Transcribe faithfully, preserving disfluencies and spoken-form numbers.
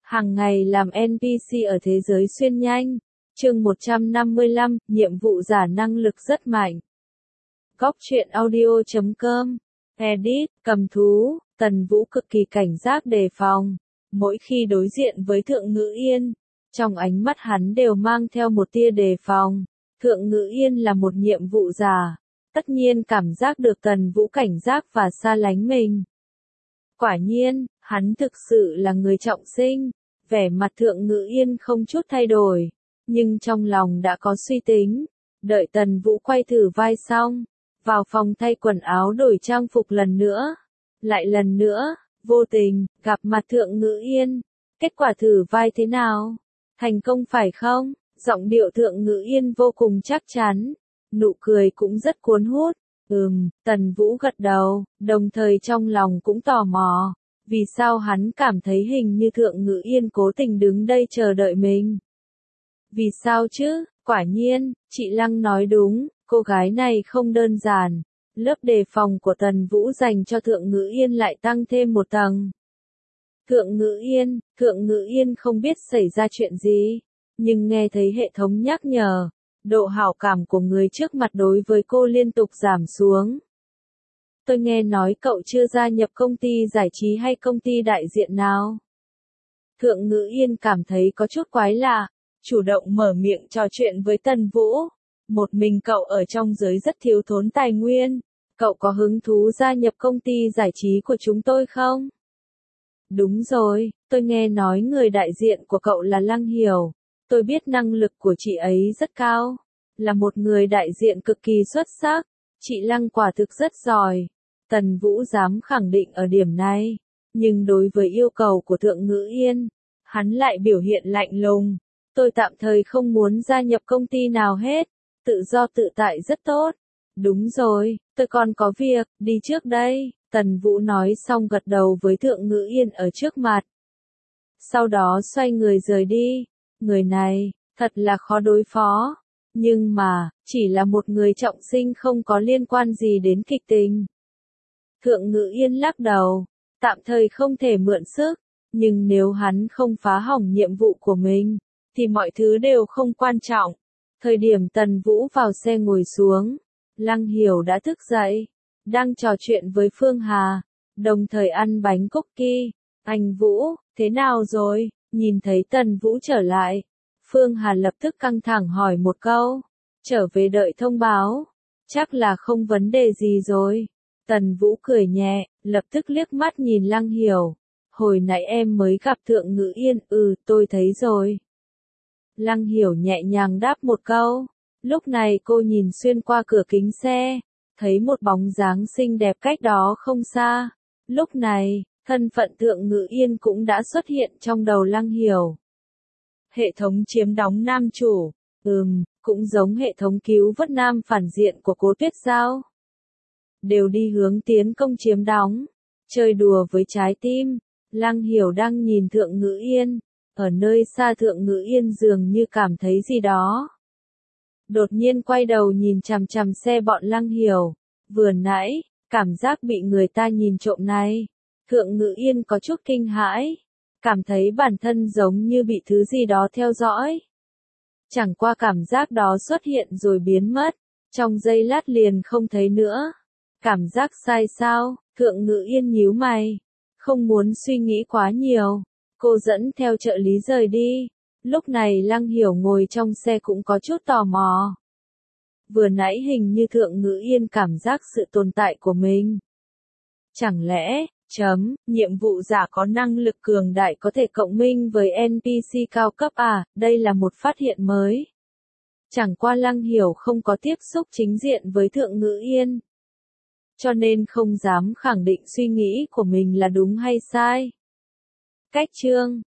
Hàng ngày làm en pê xê ở thế giới xuyên nhanh. Chương một trăm năm mươi lăm, nhiệm vụ giả năng lực rất mạnh. Góc truyện audio chấm com. Edit, cầm thú, Tần Vũ cực kỳ cảnh giác đề phòng. Mỗi khi đối diện với Thượng Ngữ Yên, trong ánh mắt hắn đều mang theo một tia đề phòng. Thượng Ngữ Yên là một nhiệm vụ giả, tất nhiên cảm giác được Tần Vũ cảnh giác và xa lánh mình. Quả nhiên, hắn thực sự là người trọng sinh, vẻ mặt Thượng Ngữ Yên không chút thay đổi, nhưng trong lòng đã có suy tính. Đợi Tần Vũ quay thử vai xong, vào phòng thay quần áo đổi trang phục lần nữa, lại lần nữa, vô tình, gặp mặt Thượng Ngữ Yên. Kết quả thử vai thế nào? Thành công phải không? Giọng điệu Thượng Ngữ Yên vô cùng chắc chắn, nụ cười cũng rất cuốn hút. Ừm, Tần Vũ gật đầu, đồng thời trong lòng cũng tò mò, vì sao hắn cảm thấy hình như Thượng Ngữ Yên cố tình đứng đây chờ đợi mình. Vì sao chứ? Quả nhiên, chị Lăng nói đúng, cô gái này không đơn giản. Lớp đề phòng của Tần Vũ dành cho Thượng Ngữ Yên lại tăng thêm một tầng. Thượng Ngữ Yên, Thượng Ngữ Yên không biết xảy ra chuyện gì, nhưng nghe thấy hệ thống nhắc nhở, độ hảo cảm của người trước mặt đối với cô liên tục giảm xuống. Tôi nghe nói cậu chưa gia nhập công ty giải trí hay công ty đại diện nào. Thượng Ngữ Yên cảm thấy có chút quái lạ, chủ động mở miệng trò chuyện với Tần Vũ. Một mình cậu ở trong giới rất thiếu thốn tài nguyên, cậu có hứng thú gia nhập công ty giải trí của chúng tôi không? Đúng rồi, tôi nghe nói người đại diện của cậu là Lăng Hiểu. Tôi biết năng lực của chị ấy rất cao, là một người đại diện cực kỳ xuất sắc. Chị Lăng quả thực rất giỏi. Tần Vũ dám khẳng định ở điểm này, nhưng đối với yêu cầu của Thượng Ngữ Yên, hắn lại biểu hiện lạnh lùng. Tôi tạm thời không muốn gia nhập công ty nào hết, tự do tự tại rất tốt. Đúng rồi, tôi còn có việc, đi trước đây. Tần Vũ nói xong gật đầu với Thượng Ngữ Yên ở trước mặt. Sau đó xoay người rời đi. Người này, thật là khó đối phó. Nhưng mà, chỉ là một người trọng sinh không có liên quan gì đến kịch tình. Thượng Ngữ Yên lắc đầu, tạm thời không thể mượn sức, nhưng nếu hắn không phá hỏng nhiệm vụ của mình, thì mọi thứ đều không quan trọng. Thời điểm Tần Vũ vào xe ngồi xuống, Lăng Hiểu đã thức dậy, đang trò chuyện với Phương Hà, đồng thời ăn bánh cookie. Anh Vũ, thế nào rồi? Nhìn thấy Tần Vũ trở lại, Phương Hà lập tức căng thẳng hỏi một câu. Trở về đợi thông báo, chắc là không vấn đề gì rồi. Tần Vũ cười nhẹ, lập tức liếc mắt nhìn Lăng Hiểu. Hồi nãy em mới gặp Thượng Ngữ Yên, ừ, tôi thấy rồi. Lăng Hiểu nhẹ nhàng đáp một câu. Lúc này cô nhìn xuyên qua cửa kính xe, thấy một bóng dáng xinh đẹp cách đó không xa. Lúc này, thân phận Thượng Ngữ Yên cũng đã xuất hiện trong đầu Lăng Hiểu. Hệ thống chiếm đóng nam chủ, ừm, cũng giống hệ thống cứu vớt nam phản diện của Cố Tuyết Giao. Đều đi hướng tiến công chiếm đóng, chơi đùa với trái tim. Lăng Hiểu đang nhìn Thượng Ngữ Yên, ở nơi xa Thượng Ngữ Yên dường như cảm thấy gì đó. Đột nhiên quay đầu nhìn chằm chằm xe bọn Lăng Hiểu. Vừa nãy, cảm giác bị người ta nhìn trộm này. Thượng Ngữ Yên có chút kinh hãi, cảm thấy bản thân giống như bị thứ gì đó theo dõi. Chẳng qua cảm giác đó xuất hiện rồi biến mất, trong giây lát liền không thấy nữa. Cảm giác sai sao? Thượng Ngữ Yên nhíu mày, không muốn suy nghĩ quá nhiều. Cô dẫn theo trợ lý rời đi. Lúc này Lăng Hiểu ngồi trong xe cũng có chút tò mò. Vừa nãy hình như Thượng Ngữ Yên cảm giác sự tồn tại của mình. Chẳng lẽ, chấm, nhiệm vụ giả có năng lực cường đại có thể cộng minh với en pê xê cao cấp à, đây là một phát hiện mới. Chẳng qua Lăng Hiểu không có tiếp xúc chính diện với Thượng Ngữ Yên, cho nên không dám khẳng định suy nghĩ của mình là đúng hay sai. Cách chương